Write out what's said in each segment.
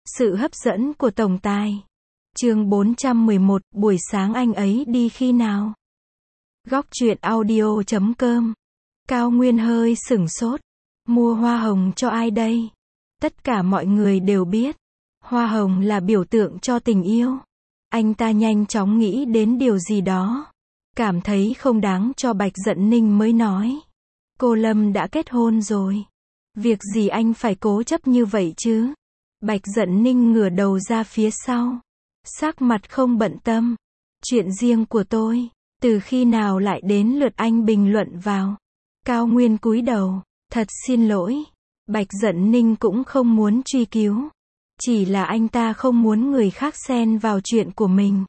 Sự hấp dẫn của tổng tài. Chương 411, buổi sáng anh ấy đi khi nào? Góc truyện audio.com. Cao Nguyên hơi sửng sốt. Mua hoa hồng cho ai đây? Tất cả mọi người đều biết, hoa hồng là biểu tượng cho tình yêu. Anh ta nhanh chóng nghĩ đến điều gì đó. Cảm thấy không đáng cho Bạch Dận Ninh mới nói. Cô Lâm đã kết hôn rồi. Việc gì anh phải cố chấp như vậy chứ? Bạch Dận Ninh ngửa đầu ra phía sau. Sắc mặt không bận tâm. Chuyện riêng của tôi. Từ khi nào lại đến lượt anh bình luận vào? Cao Nguyên cúi đầu. Thật xin lỗi. Bạch Dận Ninh cũng không muốn truy cứu. Chỉ là anh ta không muốn người khác xen vào chuyện của mình.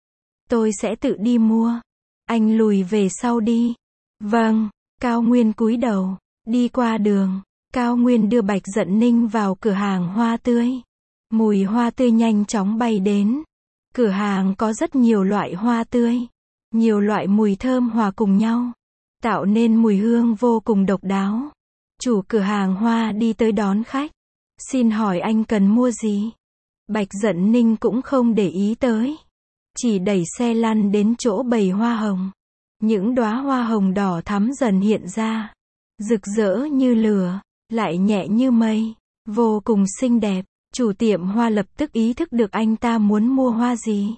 Tôi sẽ tự đi mua. Anh lùi về sau đi. Vâng. Cao Nguyên cúi đầu. Đi qua đường. Cao Nguyên đưa Bạch Dận Ninh vào cửa hàng hoa tươi. Mùi hoa tươi nhanh chóng bay đến. Cửa hàng có rất nhiều loại hoa tươi. Nhiều loại mùi thơm hòa cùng nhau, tạo nên mùi hương vô cùng độc đáo. Chủ cửa hàng hoa đi tới đón khách. Xin hỏi anh cần mua gì? Bạch Dận Ninh cũng không để ý tới. Chỉ đẩy xe lăn đến chỗ bày hoa hồng. Những đóa hoa hồng đỏ thắm dần hiện ra. Rực rỡ như lửa, lại nhẹ như mây. Vô cùng xinh đẹp. Chủ tiệm hoa lập tức ý thức được anh ta muốn mua hoa gì.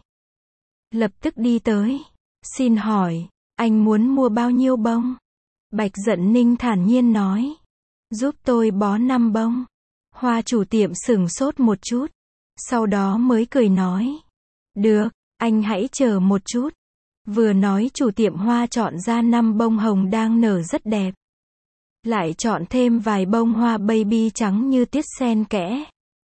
Lập tức đi tới. Xin hỏi, anh muốn mua bao nhiêu bông? Bạch Dận Ninh thản nhiên nói. Giúp tôi bó 5 bông. Hoa chủ tiệm sửng sốt một chút. Sau đó mới cười nói. Được, anh hãy chờ một chút. Vừa nói chủ tiệm hoa chọn ra 5 bông hồng đang nở rất đẹp. Lại chọn thêm vài bông hoa baby trắng như tiết sen kẽ.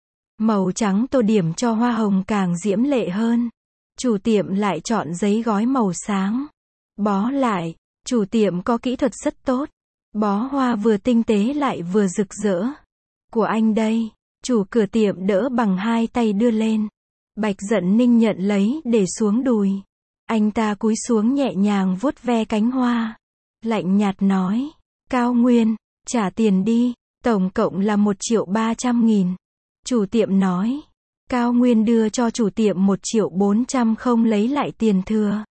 Màu trắng tô điểm cho hoa hồng càng diễm lệ hơn. Chủ tiệm lại chọn giấy gói màu sáng. Bó lại. Chủ tiệm có kỹ thuật rất tốt. Bó hoa vừa tinh tế lại vừa rực rỡ. Của anh đây. Chủ cửa tiệm đỡ bằng 2 tay đưa lên. Bạch Dận Ninh nhận lấy để xuống đùi. Anh ta cúi xuống nhẹ nhàng vuốt ve cánh hoa. Lạnh nhạt nói. Cao Nguyên, trả tiền đi. Tổng cộng là 1.300.000. Chủ tiệm nói. Cao Nguyên đưa cho chủ tiệm 1.400.000 không lấy lại tiền thừa.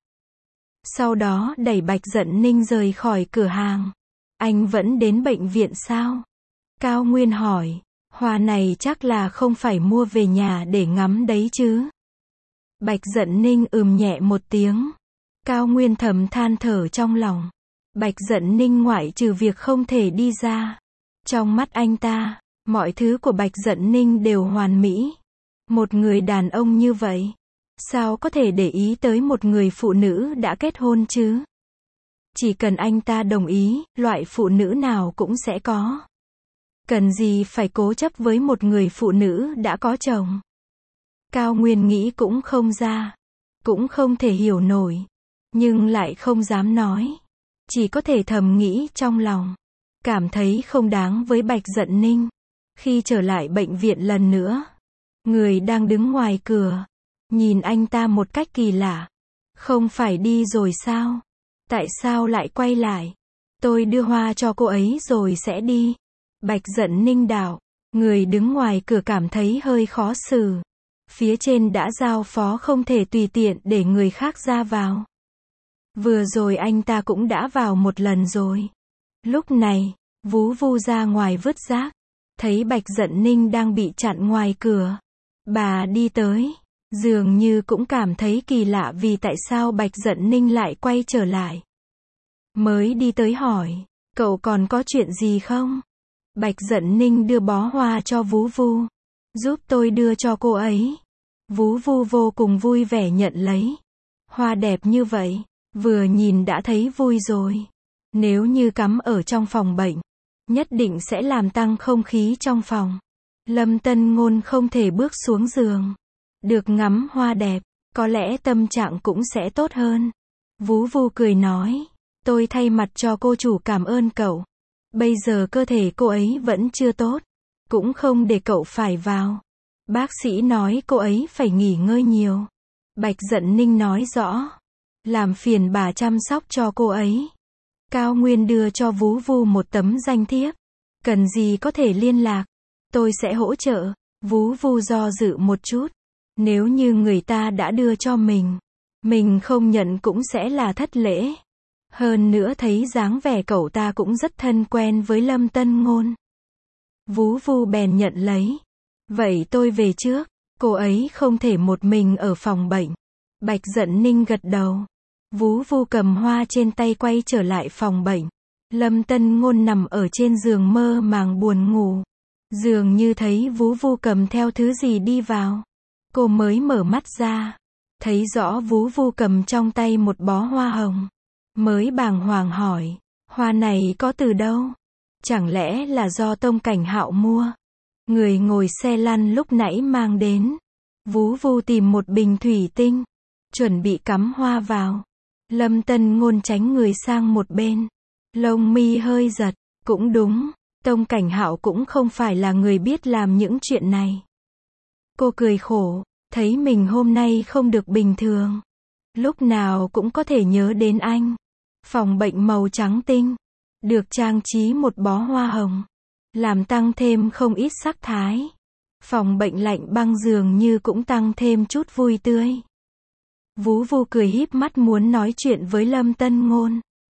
Sau đó đẩy Bạch Dận Ninh rời khỏi cửa hàng. Anh vẫn đến bệnh viện sao? Cao Nguyên hỏi. Hoa này chắc là không phải mua về nhà để ngắm đấy chứ? Bạch Dận Ninh nhẹ một tiếng. Cao Nguyên thầm than thở trong lòng. Bạch Dận Ninh ngoại trừ việc không thể đi ra. Trong mắt anh ta, mọi thứ của Bạch Dận Ninh đều hoàn mỹ. Một người đàn ông như vậy, sao có thể để ý tới một người phụ nữ đã kết hôn chứ? Chỉ cần anh ta đồng ý, loại phụ nữ nào cũng sẽ có. Cần gì phải cố chấp với một người phụ nữ đã có chồng? Cao Nguyên nghĩ cũng không ra, cũng không thể hiểu nổi, nhưng lại không dám nói. Chỉ có thể thầm nghĩ trong lòng, cảm thấy không đáng với Bạch Dận Ninh. Khi trở lại bệnh viện lần nữa, người đang đứng ngoài cửa, nhìn anh ta một cách kỳ lạ. Không phải đi rồi sao? Tại sao lại quay lại? Tôi đưa hoa cho cô ấy rồi sẽ đi. Bạch Dận Ninh đạo. Người đứng ngoài cửa cảm thấy hơi khó xử. Phía trên đã giao phó không thể tùy tiện để người khác ra vào. Vừa rồi anh ta cũng đã vào một lần rồi. Lúc này, Vú Vu ra ngoài vứt rác. Thấy Bạch Dận Ninh đang bị chặn ngoài cửa. Bà đi tới. Dường như cũng cảm thấy kỳ lạ vì tại sao Bạch Dận Ninh lại quay trở lại. Mới đi tới hỏi. Cậu còn có chuyện gì không? Bạch Dận Ninh đưa bó hoa cho Vú Vu. Giúp tôi đưa cho cô ấy. Vú Vu vô cùng vui vẻ nhận lấy. Hoa đẹp như vậy, vừa nhìn đã thấy vui rồi. Nếu như cắm ở trong phòng bệnh, nhất định sẽ làm tăng không khí trong phòng. Lâm Tân Ngôn không thể bước xuống giường. Được ngắm hoa đẹp, có lẽ tâm trạng cũng sẽ tốt hơn. Vú Vu cười nói. Tôi thay mặt cho cô chủ cảm ơn cậu. Bây giờ cơ thể cô ấy vẫn chưa tốt. Cũng không để cậu phải vào. Bác sĩ nói cô ấy phải nghỉ ngơi nhiều. Bạch Dận Ninh nói rõ. Làm phiền bà chăm sóc cho cô ấy. Cao Nguyên đưa cho Vú Vu một tấm danh thiếp. Cần gì có thể liên lạc. Tôi sẽ hỗ trợ. Vú vu do dự một chút. Nếu như người ta đã đưa cho mình không nhận cũng sẽ là thất lễ. Hơn nữa thấy dáng vẻ cậu ta cũng rất thân quen với Lâm Tân Ngôn. Vú vu bèn nhận lấy. Vậy tôi về trước, cô ấy không thể một mình ở phòng bệnh. Bạch Dận Ninh gật đầu. Vú vu cầm hoa trên tay quay trở lại phòng bệnh. Lâm Tân Ngôn nằm ở trên giường mơ màng buồn ngủ. Dường như thấy vú vu cầm theo thứ gì đi vào. Cô mới mở mắt ra. Thấy rõ vú vu cầm trong tay một bó hoa hồng. Mới bàng hoàng hỏi. Hoa này có từ đâu? Chẳng lẽ là do Tông Cảnh Hạo mua? Người ngồi xe lăn lúc nãy mang đến. Vú vu tìm một bình thủy tinh. Chuẩn bị cắm hoa vào. Lâm Tân Ngôn tránh người sang một bên. Lông mi hơi giật. Cũng đúng. Tông Cảnh Hạo cũng không phải là người biết làm những chuyện này. Cô cười khổ. Thấy mình hôm nay không được bình thường. Lúc nào cũng có thể nhớ đến anh. Phòng bệnh màu trắng tinh. Được trang trí một bó hoa hồng. Làm tăng thêm không ít sắc thái. Phòng bệnh lạnh băng dường như cũng tăng thêm chút vui tươi. Vú vu cười híp mắt muốn nói chuyện với Lâm Tân Ngôn.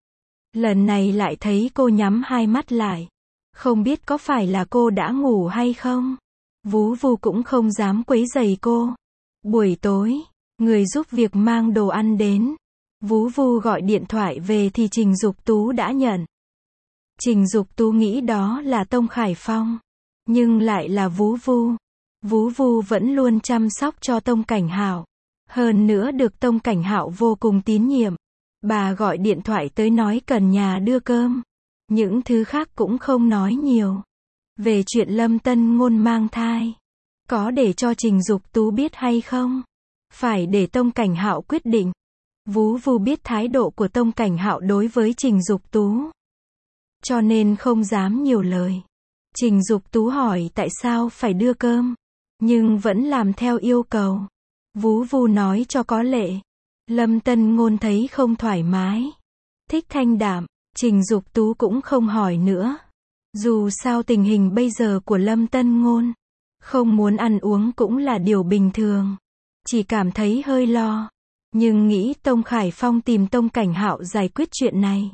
Lần này lại thấy cô nhắm hai mắt lại. Không biết có phải là cô đã ngủ hay không? Vú vu cũng không dám quấy rầy cô. Buổi tối, người giúp việc mang đồ ăn đến. Vú vu gọi điện thoại về thì Trình Dục Tú đã nhận. Trình Dục Tú nghĩ đó là Tông Khải Phong. Nhưng lại là vú vu. Vú vu vẫn luôn chăm sóc cho Tông Cảnh Hạo. Hơn nữa được Tông Cảnh Hạo vô cùng tín nhiệm. Bà gọi điện thoại tới nói cần nhà đưa cơm. Những thứ khác cũng không nói nhiều. Về chuyện Lâm Tân Ngôn mang thai. Có để cho Trình Dục Tú biết hay không? Phải để Tông Cảnh Hạo quyết định. Vú vu biết thái độ của Tông Cảnh Hạo đối với Trình Dục Tú. Cho nên không dám nhiều lời. Trình Dục Tú hỏi tại sao phải đưa cơm. Nhưng vẫn làm theo yêu cầu. Vú vu nói cho có lệ. Lâm Tân Ngôn thấy không thoải mái. Thích thanh đạm. Trình Dục Tú cũng không hỏi nữa. Dù sao tình hình bây giờ của Lâm Tân Ngôn. Không muốn ăn uống cũng là điều bình thường. Chỉ cảm thấy hơi lo. Nhưng nghĩ Tông Khải Phong tìm Tông Cảnh Hạo giải quyết chuyện này.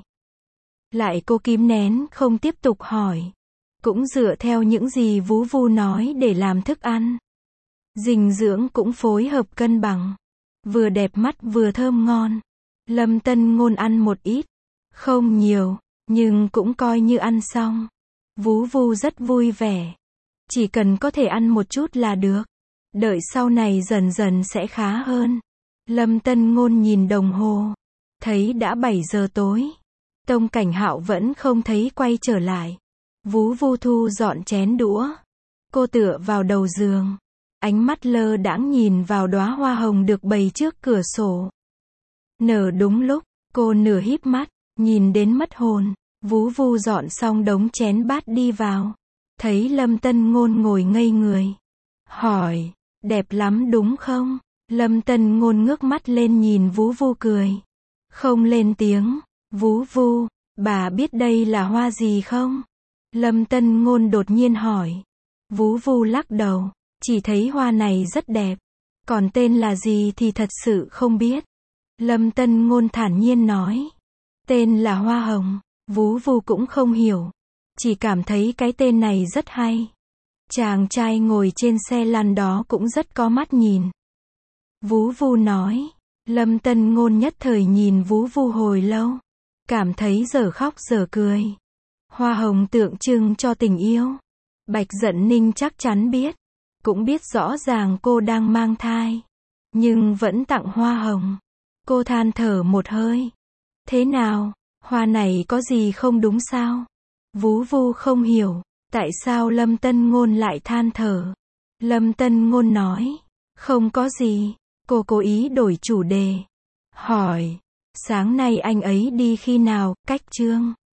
Lại cô kìm nén không tiếp tục hỏi. Cũng dựa theo những gì vú vu nói để làm thức ăn. Dinh dưỡng cũng phối hợp cân bằng. Vừa đẹp mắt vừa thơm ngon. Lâm Tân Ngôn ăn một ít. Không nhiều, nhưng cũng coi như ăn xong. Vú vu rất vui vẻ. Chỉ cần có thể ăn một chút là được. Đợi sau này dần dần sẽ khá hơn. Lâm Tân Ngôn nhìn đồng hồ. Thấy đã 7 giờ tối. Tông Cảnh Hạo vẫn không thấy quay trở lại. Vú vu thu dọn chén đũa. Cô tựa vào đầu giường. Ánh mắt lơ đãng nhìn vào đóa hoa hồng được bày trước cửa sổ. Nở đúng lúc, cô nửa híp mắt, nhìn đến mất hồn. Vú vu dọn xong đống chén bát đi vào. Thấy Lâm Tân Ngôn ngồi ngây người. Hỏi, đẹp lắm đúng không? Lâm Tân Ngôn ngước mắt lên nhìn vú vu cười. Không lên tiếng. Vú vu, bà biết đây là hoa gì không? Lâm Tân Ngôn đột nhiên hỏi. Vú vu lắc đầu. Chỉ thấy hoa này rất đẹp. Còn tên là gì thì thật sự không biết. Lâm Tân Ngôn thản nhiên nói. Tên là hoa hồng. Vú vu cũng không hiểu. Chỉ cảm thấy cái tên này rất hay. Chàng trai ngồi trên xe lăn đó cũng rất có mắt nhìn. Vú vu nói. Lâm Tân Ngôn nhất thời nhìn vú vu hồi lâu. Cảm thấy dở khóc dở cười. Hoa hồng tượng trưng cho tình yêu. Bạch Dận Ninh chắc chắn biết. Cũng biết rõ ràng cô đang mang thai. Nhưng vẫn tặng hoa hồng. Cô than thở một hơi. Thế nào? Hoa này có gì không đúng sao? Vú vu không hiểu. Tại sao Lâm Tân Ngôn lại than thở? Lâm Tân Ngôn nói. Không có gì. Cô cố ý đổi chủ đề. Hỏi. Sáng nay anh ấy đi khi nào? Cách Trương.